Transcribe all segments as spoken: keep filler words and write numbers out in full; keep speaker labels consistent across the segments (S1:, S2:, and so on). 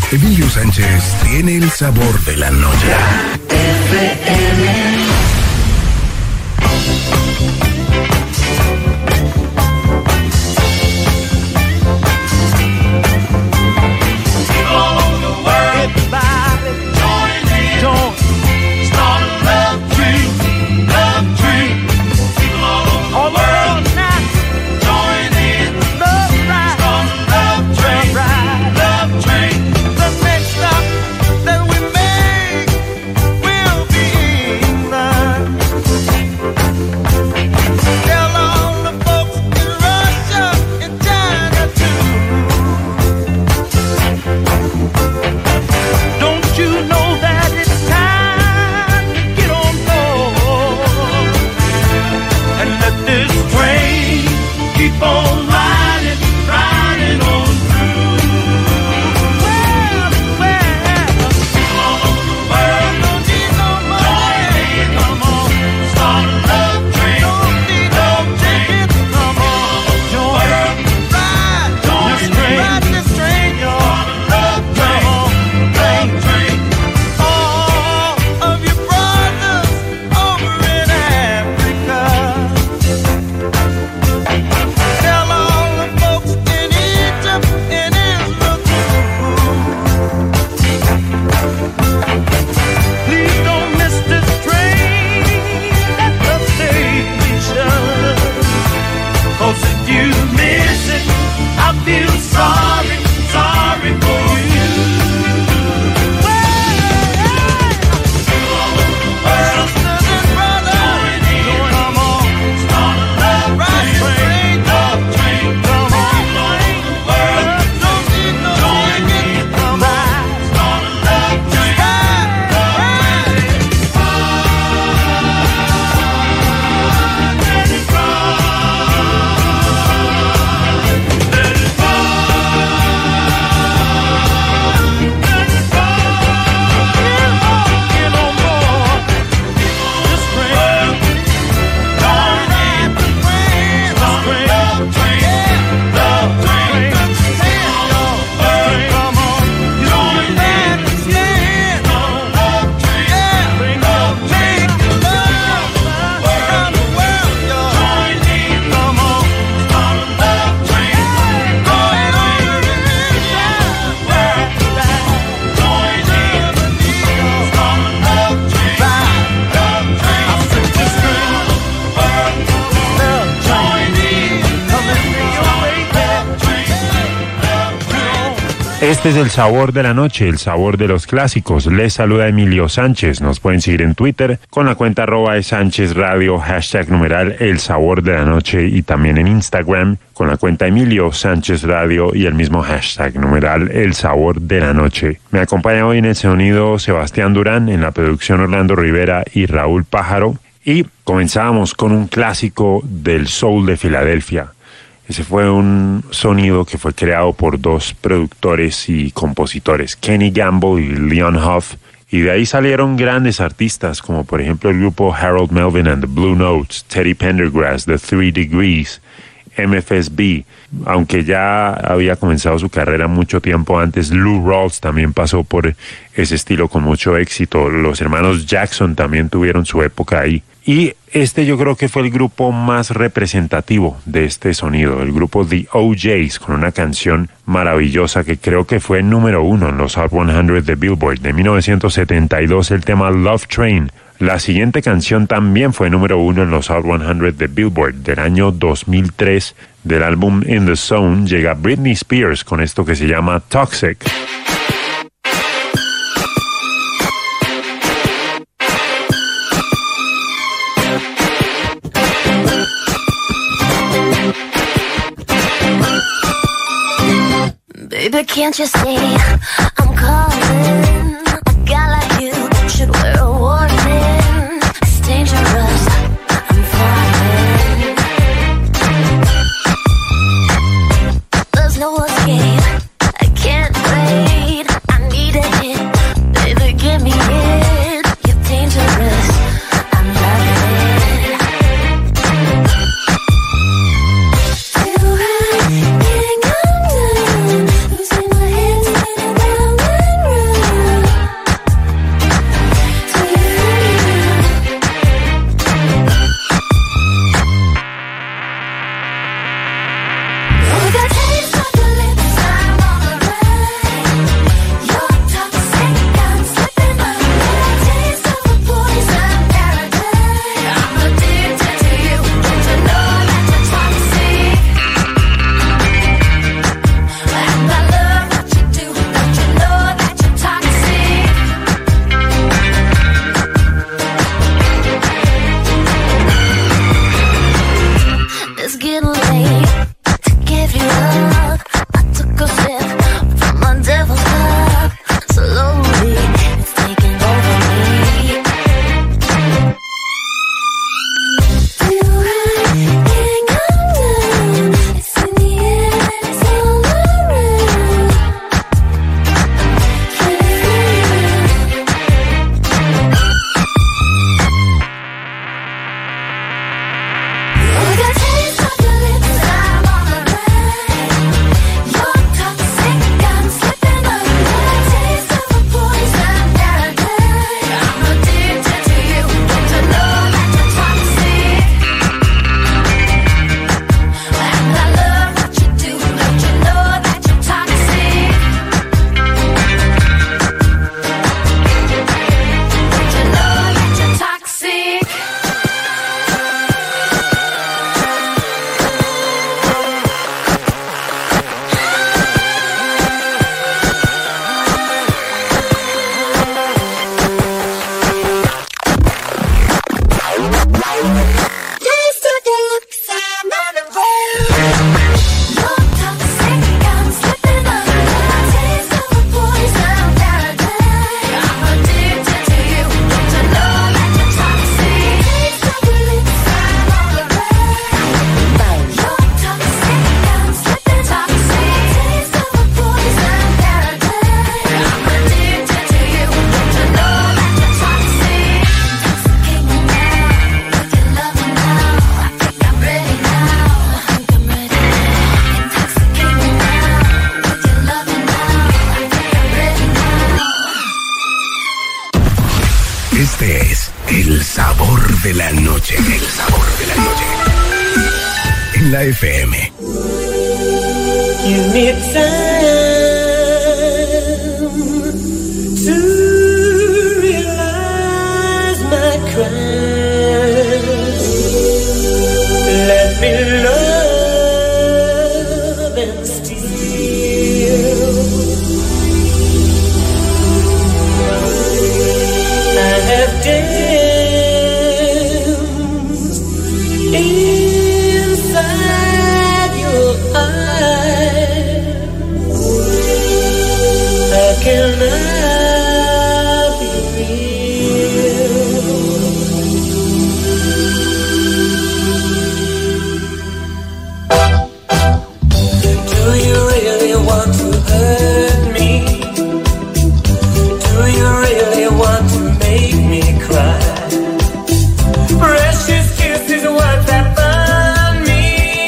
S1: Emilio Sánchez tiene el sabor de la noche. F M.
S2: Este es el sabor de la noche, el sabor de los clásicos. Les saluda Emilio Sánchez. Nos pueden seguir en Twitter con la cuenta arroba de Sánchez Radio, hashtag numeral el sabor de la noche, y también en Instagram con la cuenta Emilio Sánchez Radio y el mismo hashtag numeral el sabor de la noche. Me acompaña hoy en el sonido Sebastián Durán, en la producción Orlando Rivera y Raúl Pájaro. Y comenzamos con un clásico del soul de Filadelfia. Ese fue un sonido que fue creado por dos productores y compositores, Kenny Gamble y Leon Huff, y de ahí salieron grandes artistas como por ejemplo el grupo Harold Melvin and the Blue Notes, Teddy Pendergrass, The Three Degrees, M F S B, aunque ya había comenzado su carrera mucho tiempo antes. Lou Rawls también pasó por ese estilo con mucho éxito. Los hermanos Jackson también tuvieron su época ahí. Y este yo creo que fue el grupo más representativo de este sonido, el grupo The O Js, con una canción maravillosa que creo que fue número uno en los Hot cien de Billboard de mil novecientos setenta y dos, el tema Love Train. La siguiente canción también fue número uno en los Hot cien de Billboard del año dos mil tres. Del álbum In the Zone llega Britney Spears con esto que se llama Toxic.
S3: Baby, can't you see I'm calling? A guy like you should wear a warning. It's dangerous, I'm falling. There's no escape, I can't wait. I need a hit, baby, give me it. You're dangerous, I'm loving it. Do I can't come down? Losing my head, spinning round and
S1: sabor de la noche. El sabor de la noche. En la F M.
S4: Give me time to realize my crime. Let me love and steal. I have danced inside your eyes. How can I be real? Do you really want to hurt me? Do you really want to make me cry? Precious kisses, what that burn me.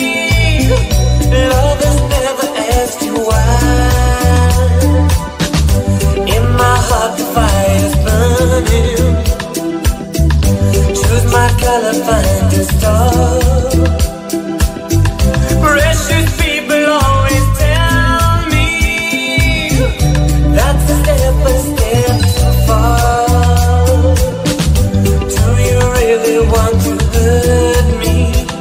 S4: Love has never asked you why. In my heart the fire's burning. Choose my color, find a star. Precious people always tell me that's a step, a step too far. Do you really want to hurt me?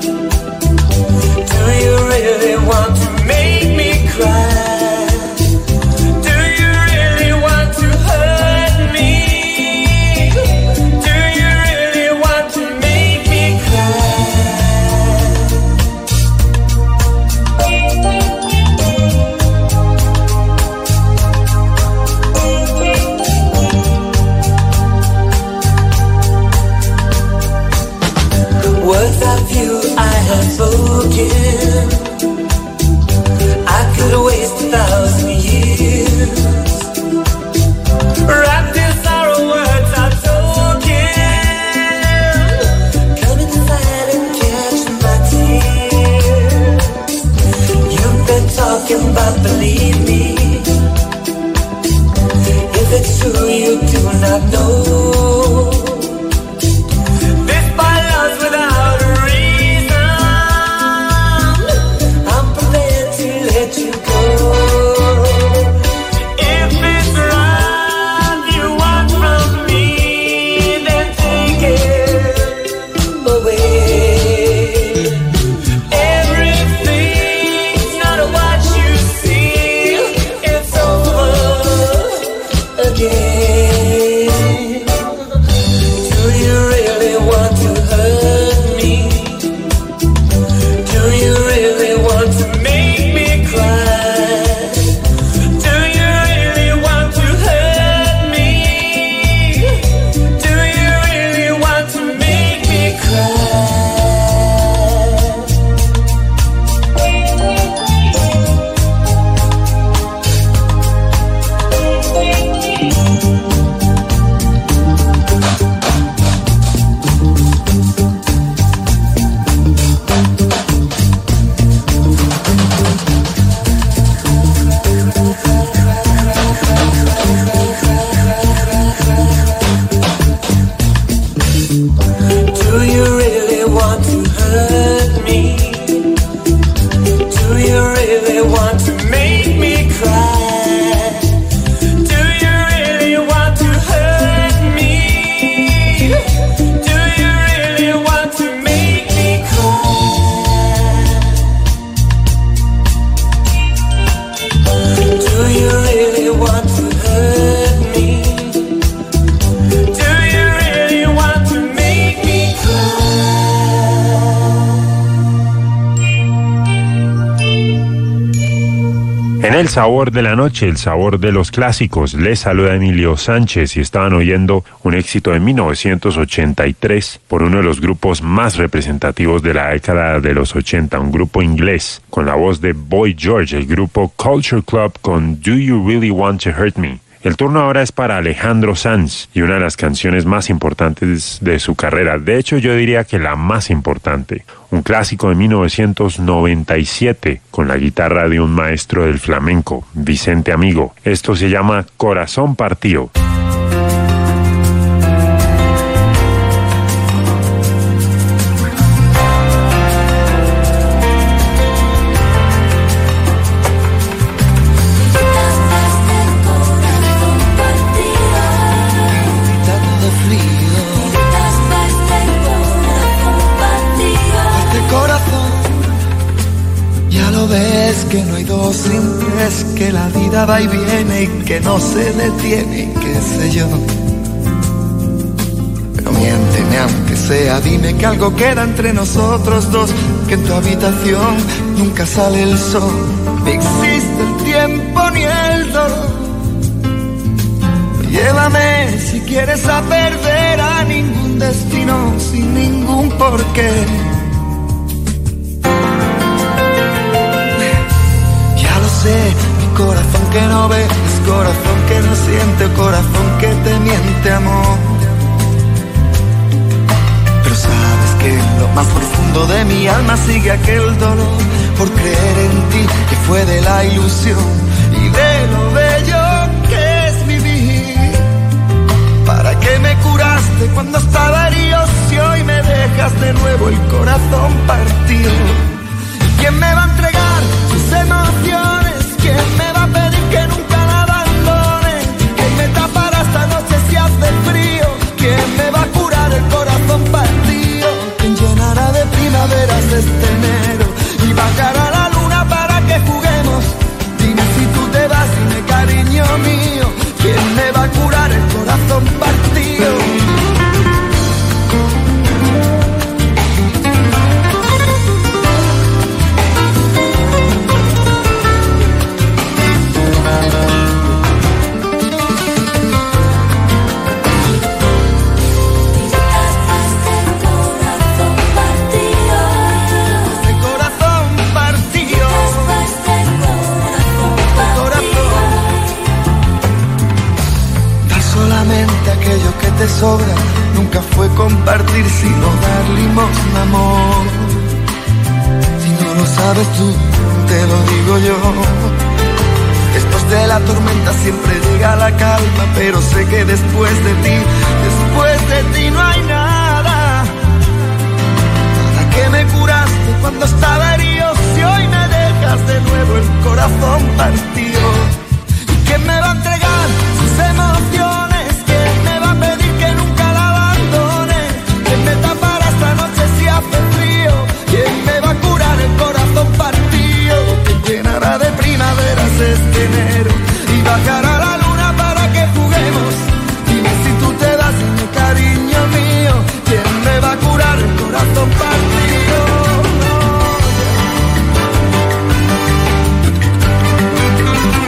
S4: Do you really want to make me cry? Do you really want to hurt me? Do you really want to make me cry? Words of you I have spoken. I could waste a thousand years. Wrapped in sorrow, words are token. Come inside and catch my tears. You've been talking about believe me. If it's true you do not know. This by love's without a reason. I'm prepared to let you go. If it's love you want from me, then take it away. Everything's not what you see. It's over again. Do you really want to hurt me? Do you really want to make me cry? Do you really want to hurt me? Do you really want to make me cry? Do you really want to hurt me? Do you really want to make me cry? Do you really want to hurt me? Do you really want to make me cry? Do you really want to hurt me? Do you really want to make me
S2: En el sabor de la noche, el sabor de los clásicos, les saluda Emilio Sánchez y estaban oyendo un éxito de mil novecientos ochenta y tres por uno de los grupos más representativos de la década de los ochenta, un grupo inglés con la voz de Boy George, el grupo Culture Club con Do You Really Want to Hurt Me. El turno ahora es para Alejandro Sanz y una de las canciones más importantes de su carrera. De hecho, yo diría que la más importante. Un clásico de mil novecientos noventa y siete con la guitarra de un maestro del flamenco, Vicente Amigo. Esto se llama Corazón Partido.
S5: sabes que la vida va y viene y que no se detiene y qué sé yo. Pero miénteme aunque sea, dime que algo queda entre nosotros dos, que en tu habitación nunca sale el sol, ni existe el tiempo ni el dolor. Llévame si quieres a perder a ningún destino sin ningún porqué. Mi corazón que no ves, corazón que no siente, corazón que te miente, amor. Pero sabes que en lo más profundo de mi alma sigue aquel dolor por creer en ti, que fue de la ilusión y de lo bello que es vivir. ¿Para qué me curaste cuando estaba herido si hoy me dejas de nuevo el corazón partido? ¿Quién me va a entregar sus emociones? ¿Quién me va a pedir que nunca la abandone? ¿Quién me tapará esta noche si hace frío? ¿Quién me va a curar el corazón partido? ¿Quién llenará de primaveras este enero y bajará la luna para que juguemos? Dime si tú te vas, dime cariño mío, ¿quién me va a curar el corazón partido? Aquello que te sobra nunca fue compartir, sino dar limosna, amor. Si no lo sabes tú, te lo digo yo. Después de la tormenta siempre llega la calma, pero sé que después de ti, después de ti no hay nada. Nada que me curaste cuando estaba herido, si hoy me dejas de nuevo el corazón partido. ¿Quién me va a entregar sus emociones? Me tapará esta noche si hace frío. ¿Quién me va a curar el corazón partido? ¿Quién llenará de primaveras este enero y bajará la luna para que juguemos? Dime si tú te vas, mi cariño mío, ¿quién me va a curar el corazón partido?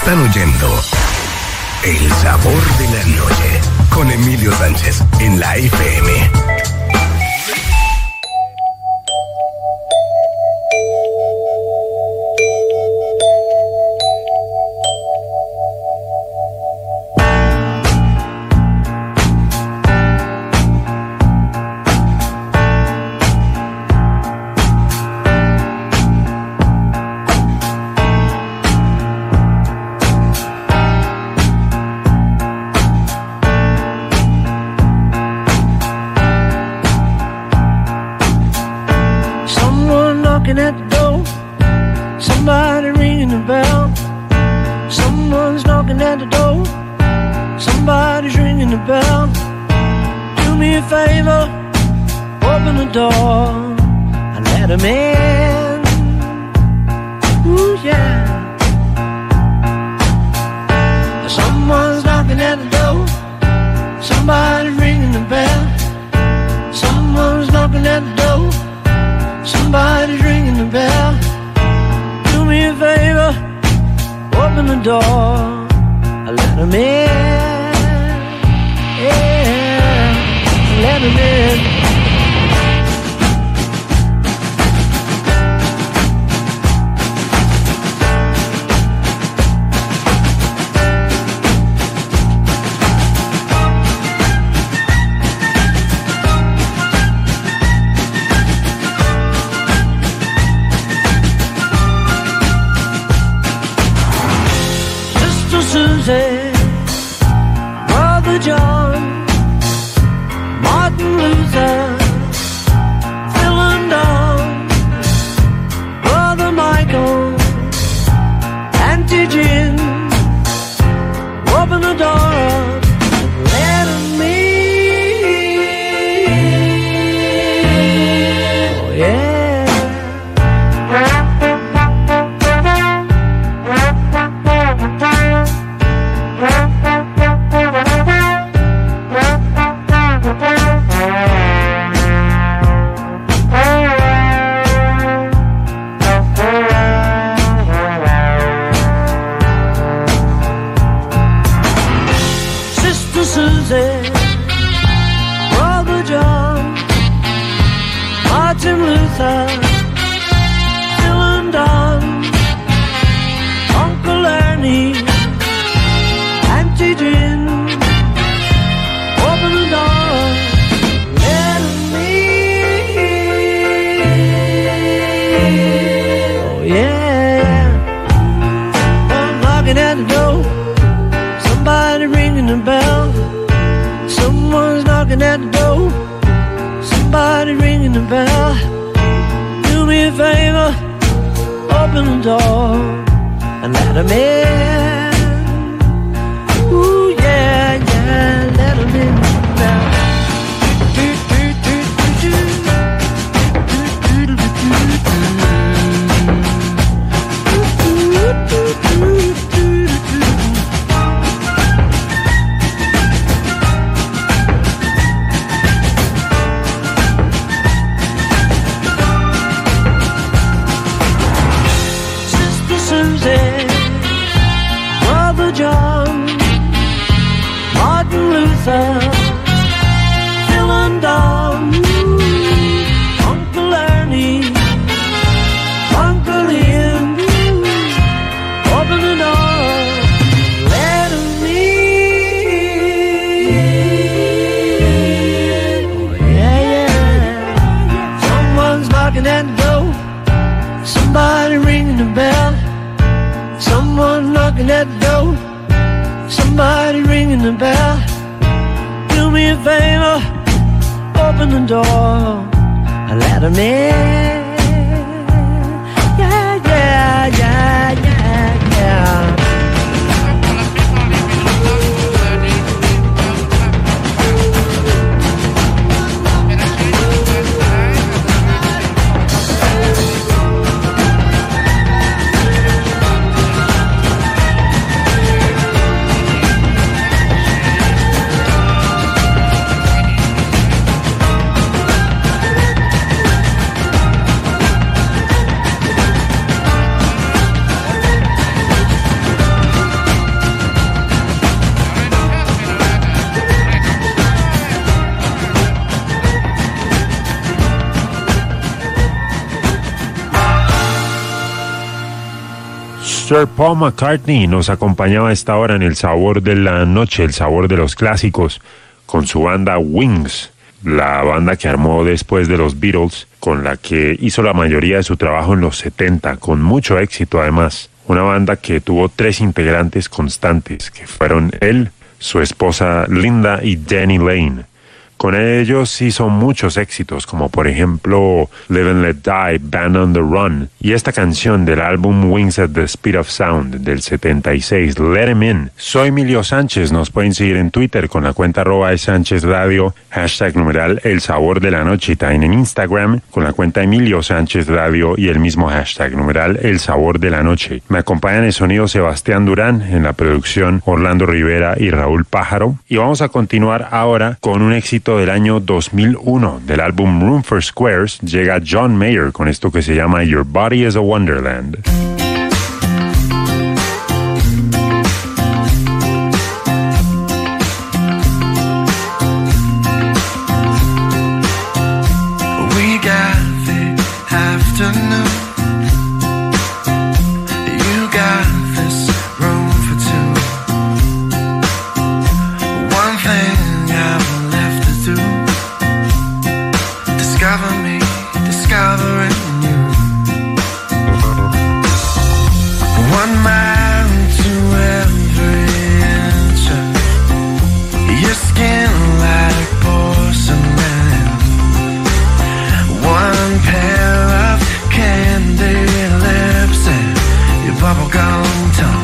S1: Están oyendo El Sabor de la Noche con Emilio Sánchez en la F M.
S2: Sir Paul McCartney nos acompañaba a esta hora en el sabor de la noche, el sabor de los clásicos, con su banda Wings, la banda que armó después de los Beatles, con la que hizo la mayoría de su trabajo en los setenta, con mucho éxito además. Una banda que tuvo tres integrantes constantes, que fueron él, su esposa Linda y Danny Lane. Con ellos hizo muchos éxitos, como por ejemplo Live and Let Die, Band on the Run, y esta canción del álbum Wings at the Speed of Sound del setenta y seis, Let Him In. Soy Emilio Sánchez, nos pueden seguir en Twitter con la cuenta arroba de Sánchez Radio, hashtag numeral El Sabor de la Noche, y también en Instagram con la cuenta Emilio Sánchez Radio y el mismo hashtag numeral El Sabor de la Noche. Me acompañan en el sonido Sebastián Durán, en la producción Orlando Rivera y Raúl Pájaro, y vamos a continuar ahora con un éxito del año dos mil uno del álbum Room for Squares. Llega John Mayer con esto que se llama Your Body is a Wonderland.
S5: We got the afternoon. You got this room for two. One thing discover me, discovering you. One mile to every inch of your skin like porcelain. One pair of candy lips and your bubblegum tongue.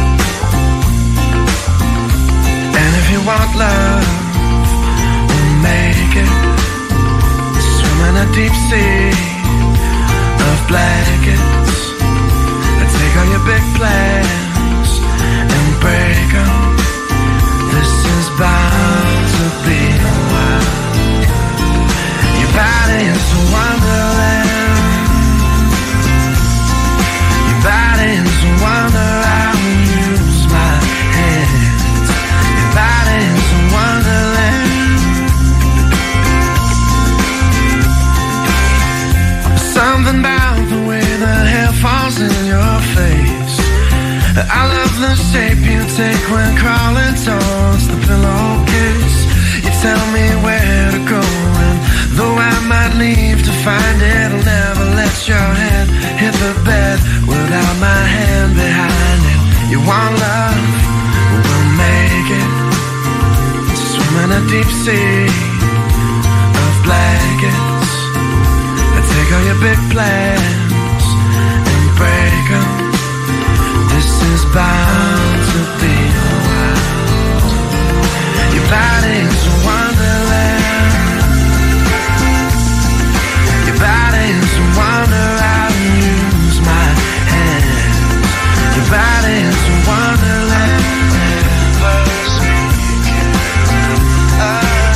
S5: And if you want love, we'll make it. In a deep sea of blankets, I take all your big plans and break them. This is bound to be a while. Your body is a wonderland. Your body is a wonder. I will use my hands. Your body is a wonderland. Something about the way the hair falls in your face. I love the shape you take when crawling towards the pillowcase. You tell me where to go, and though I might leave to find it, I'll never let your head hit the bed without my hand behind it. You want love? We'll make it. Swim in a deep sea of blankets. Take all your big plans and break them. This is bound to be a while. Your body is a wonderland. Your body is a wonder. I use my hands. Your body is a wonderland. Never speaking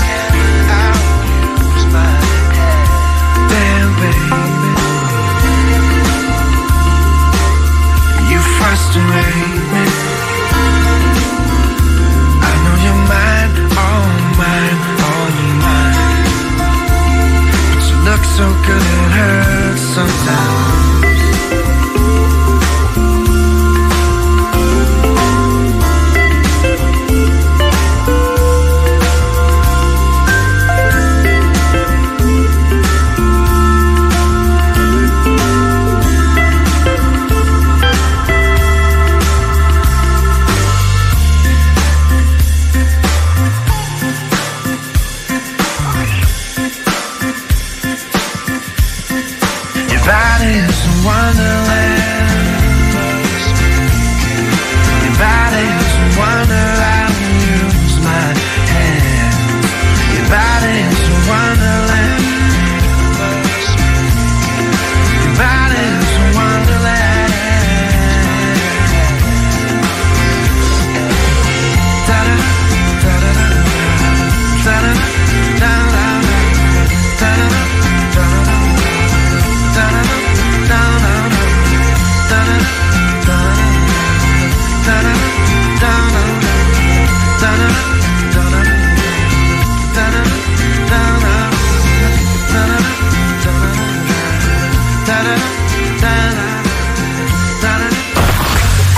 S5: again. I will use my hands. Damn, baby,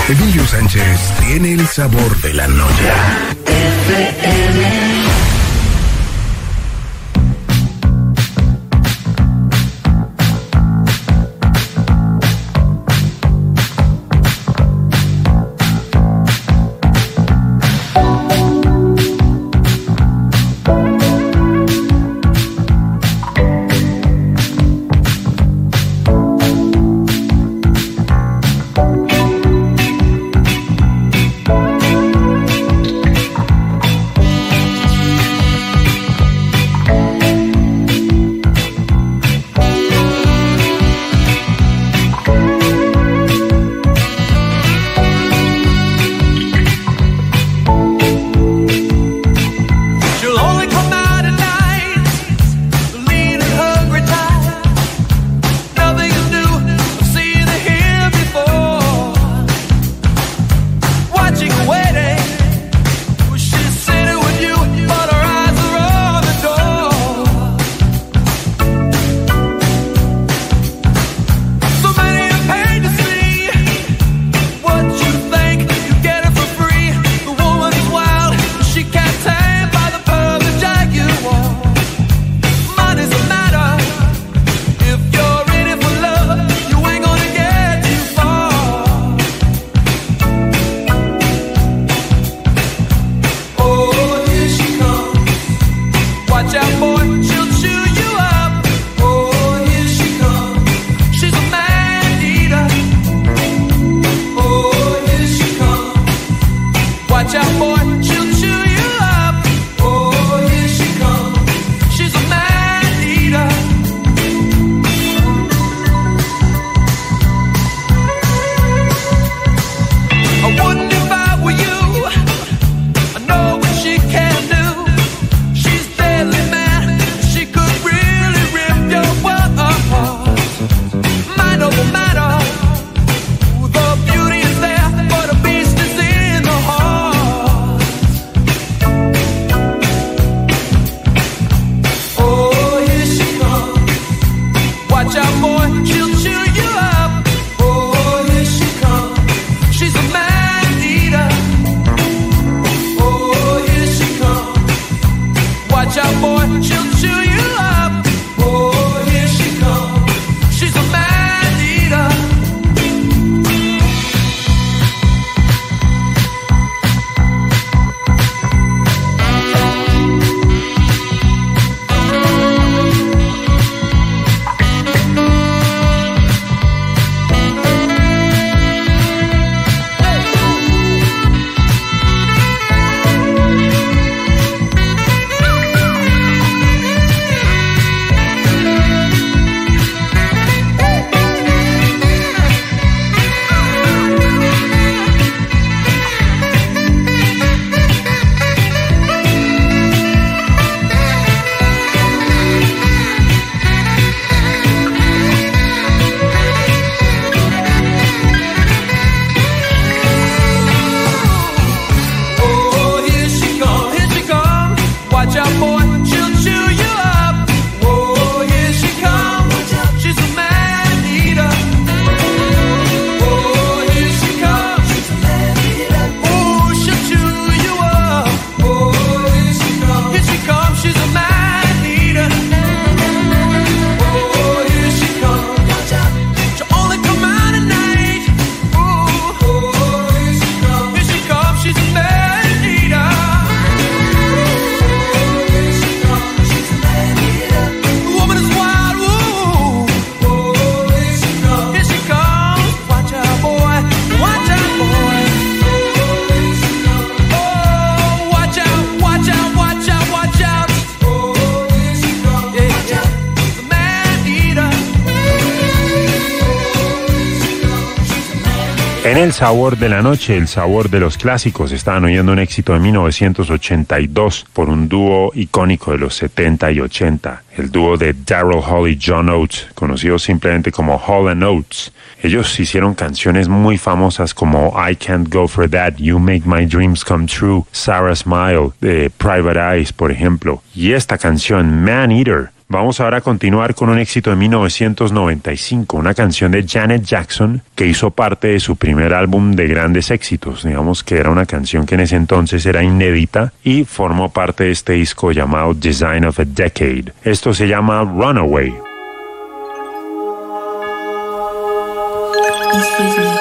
S1: Emilio Sánchez tiene el sabor de la noche.
S2: En el sabor de la noche, el sabor de los clásicos, estaban oyendo un éxito de mil novecientos ochenta y dos por un dúo icónico de los setenta y ochenta, el dúo de Daryl Hall y John Oates, conocidos simplemente como Hall and Oates. Ellos hicieron canciones muy famosas como I Can't Go For That, You Make My Dreams Come True, Sarah Smile, de Private Eyes, por ejemplo. Y esta canción, Man Eater, Vamos ahora a continuar con un éxito de mil novecientos noventa y cinco, una canción de Janet Jackson que hizo parte de su primer álbum de grandes éxitos. Digamos que era una canción que en ese entonces era inédita y formó parte de este disco llamado Design of a Decade. Esto se llama Runaway.
S3: Excuse me.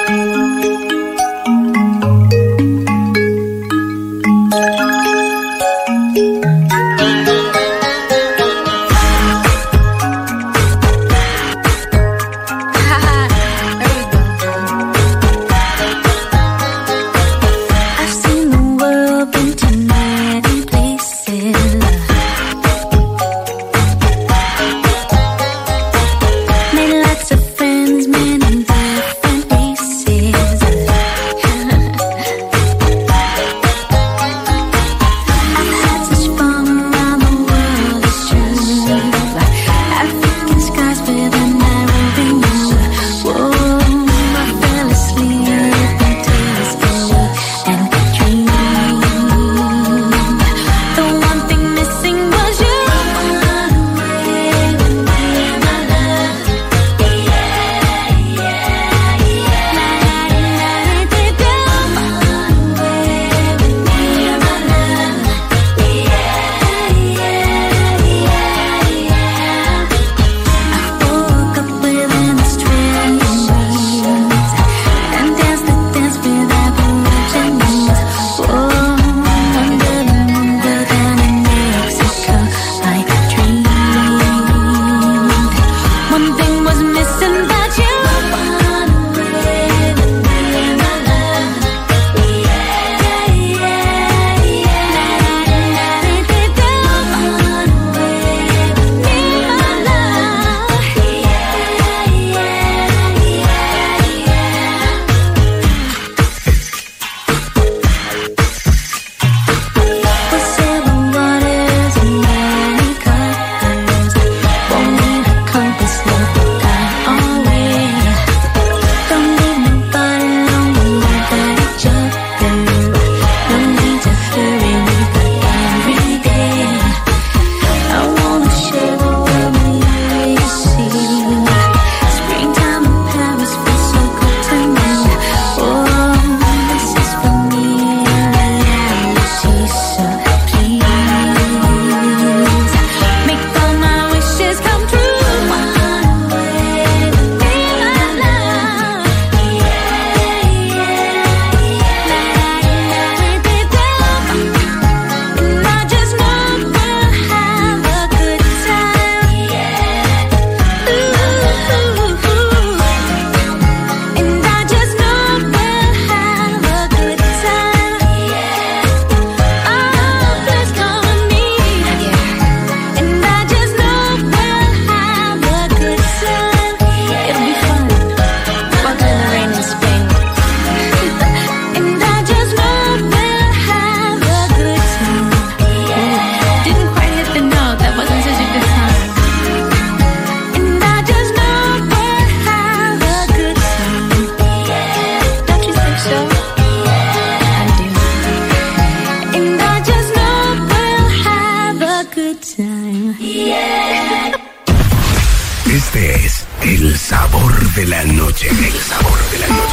S1: Este es el sabor de la noche, el sabor de la noche.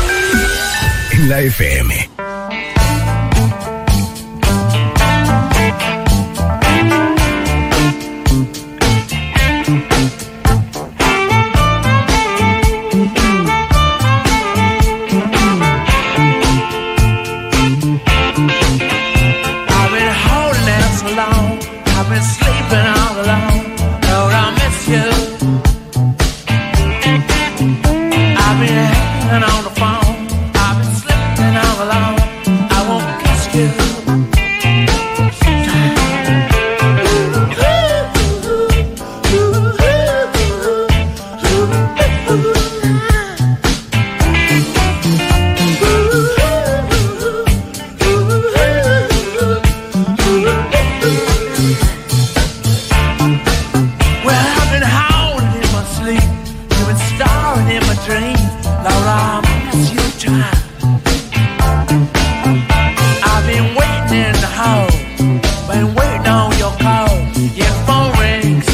S1: En la F M.
S4: I've been waiting in the hall, been waiting on your call. Your phone rings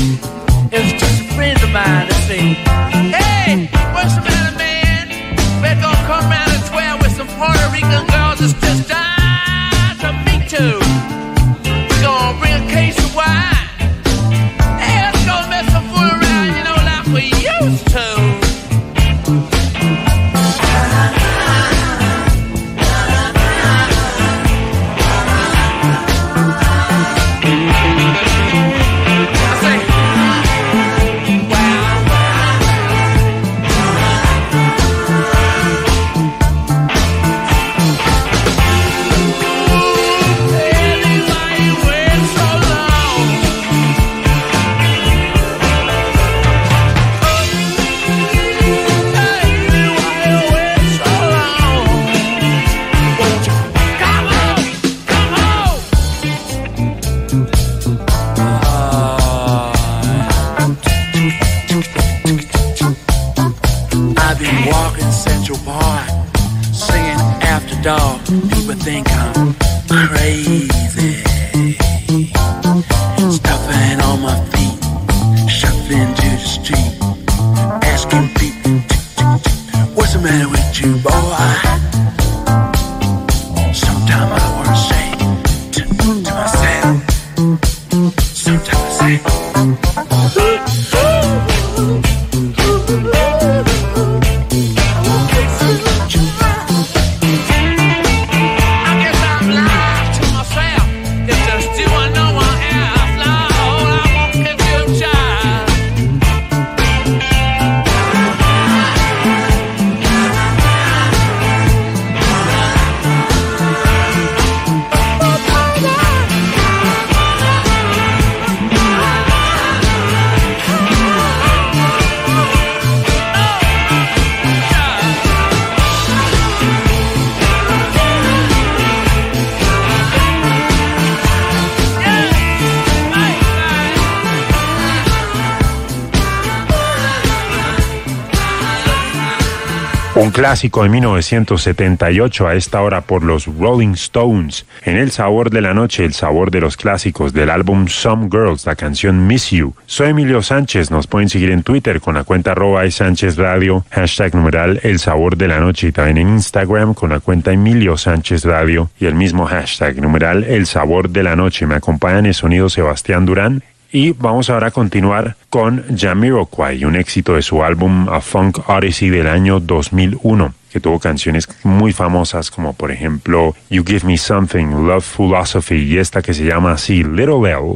S2: Un clásico de mil novecientos setenta y ocho a esta hora por los Rolling Stones. En El Sabor de la Noche, el sabor de los clásicos del álbum Some Girls, la canción Miss You. Soy Emilio Sánchez, nos pueden seguir en Twitter con la cuenta arroba Sánchez Radio, hashtag numeral El Sabor de la Noche, y también en Instagram con la cuenta Emilio Sánchez Radio y el mismo hashtag numeral El Sabor de la Noche. Me acompaña en el sonido Sebastián Durán. Y vamos ahora a continuar con Jamiroquai, un éxito de su álbum A Funk Odyssey del año dos mil uno, que tuvo canciones muy famosas como por ejemplo You Give Me Something, Love Philosophy y esta que se llama así, Little Bell.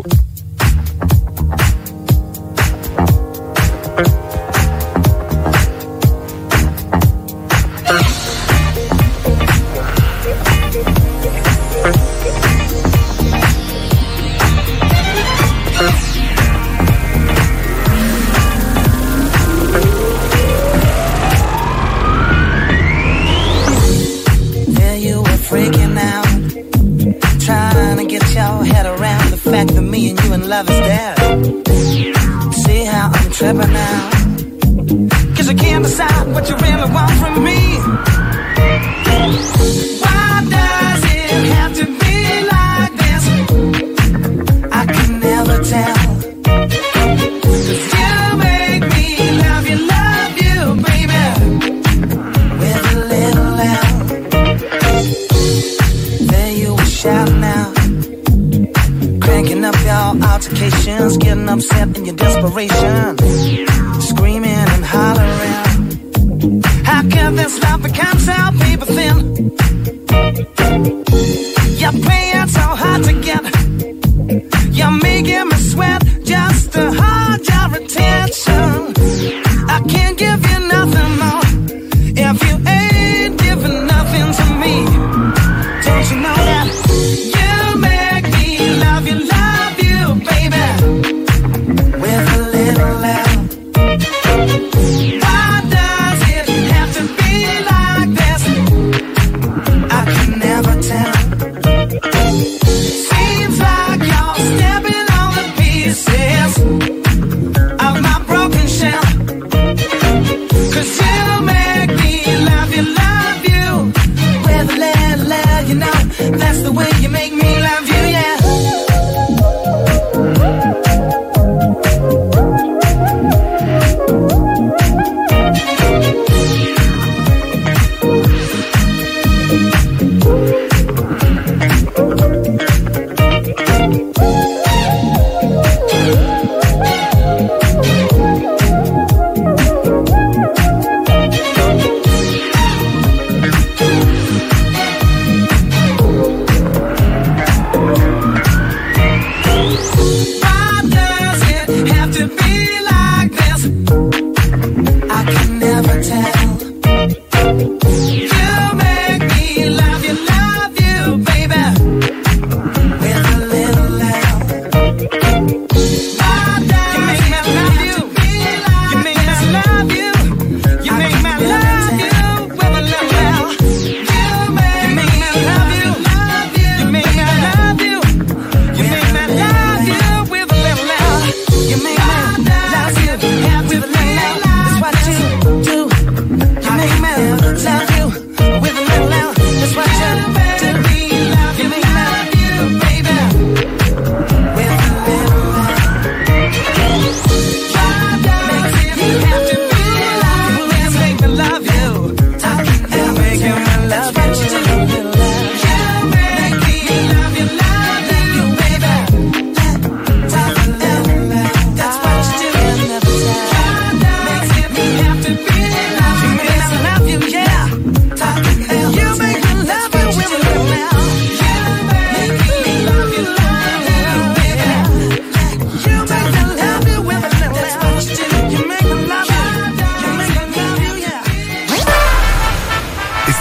S6: Love is dead. See how I'm tripping now, 'cause I can't decide what you really want from me. Why does it have to be like this? I can never tell. 'Cause you make me love you, love you, baby, with a little L. There you were shouting out, cranking up your altercations, getting upset in your desperation, screaming and hollering. How can this love become so paper thin? You're playing so hard to get, you're making me sweat just to hold your attention. I can't give you nothing more if you ain't giving nothing to me. Don't you know that? You make me love you, love you, baby, with a little L. Why does it have to be like this? I can never tell.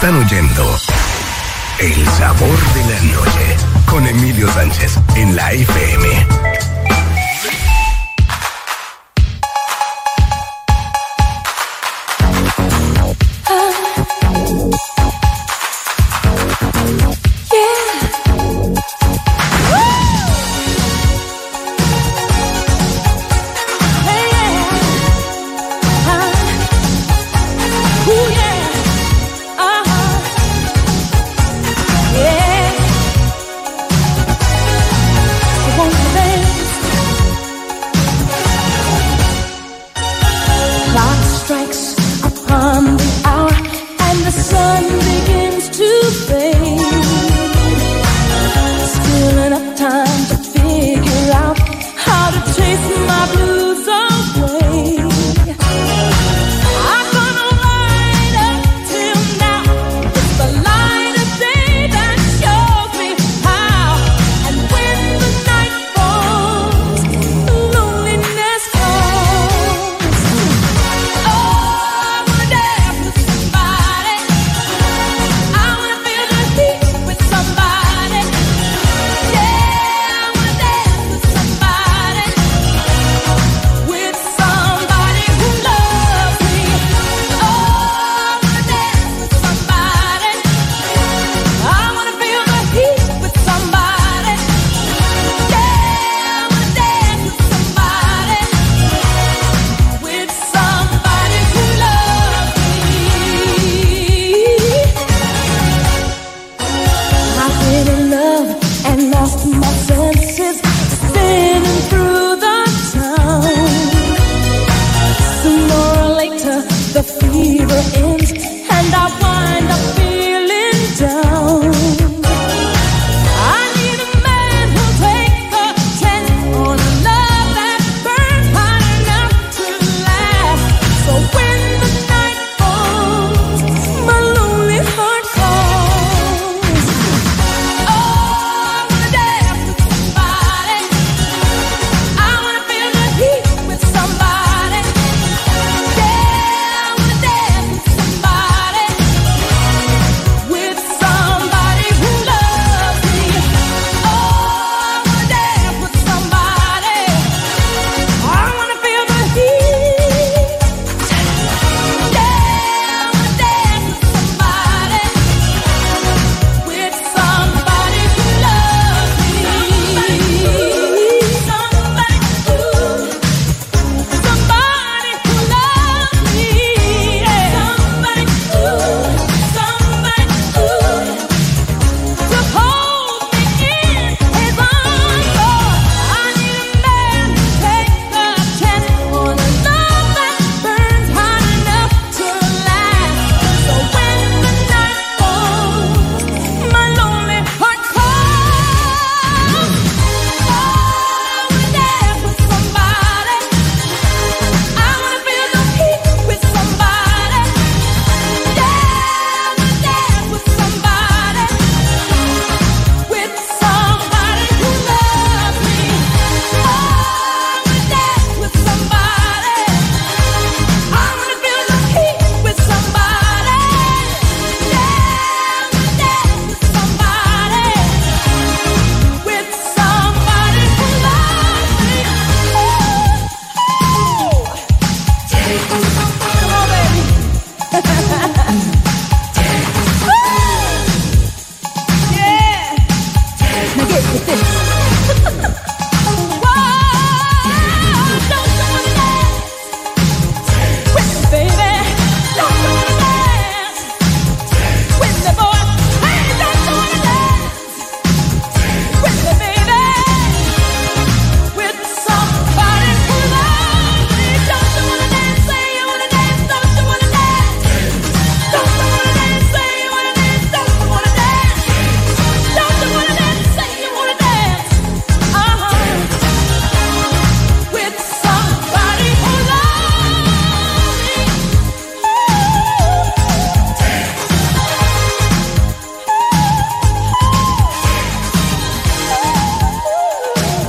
S1: Están oyendo El Sabor de la Noche con Emilio Sánchez en la F M.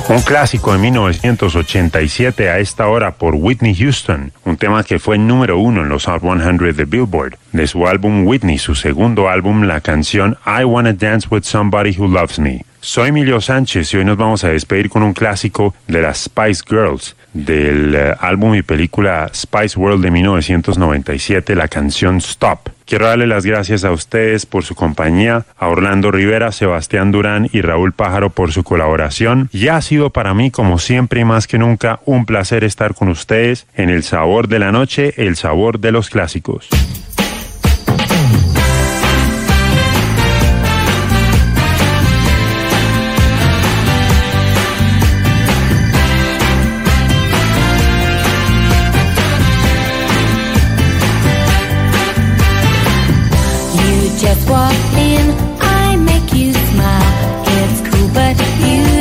S2: Un clásico de mil novecientos ochenta y siete a esta hora por Whitney Houston, un tema que fue número uno en los Hot cien de Billboard. De su álbum Whitney, su segundo álbum, la canción I Wanna Dance With Somebody Who Loves Me. Soy Emilio Sánchez y hoy nos vamos a despedir con un clásico de las Spice Girls, del uh, álbum y película Spice World de mil novecientos noventa y siete, la canción Stop. Quiero darle las gracias a ustedes por su compañía, a Orlando Rivera, Sebastián Durán y Raúl Pájaro por su colaboración. Y ha sido para mí, como siempre y más que nunca, un placer estar con ustedes en El Sabor de la Noche, el sabor de los clásicos.
S3: Just walk in, I make you smile. It's cool, but you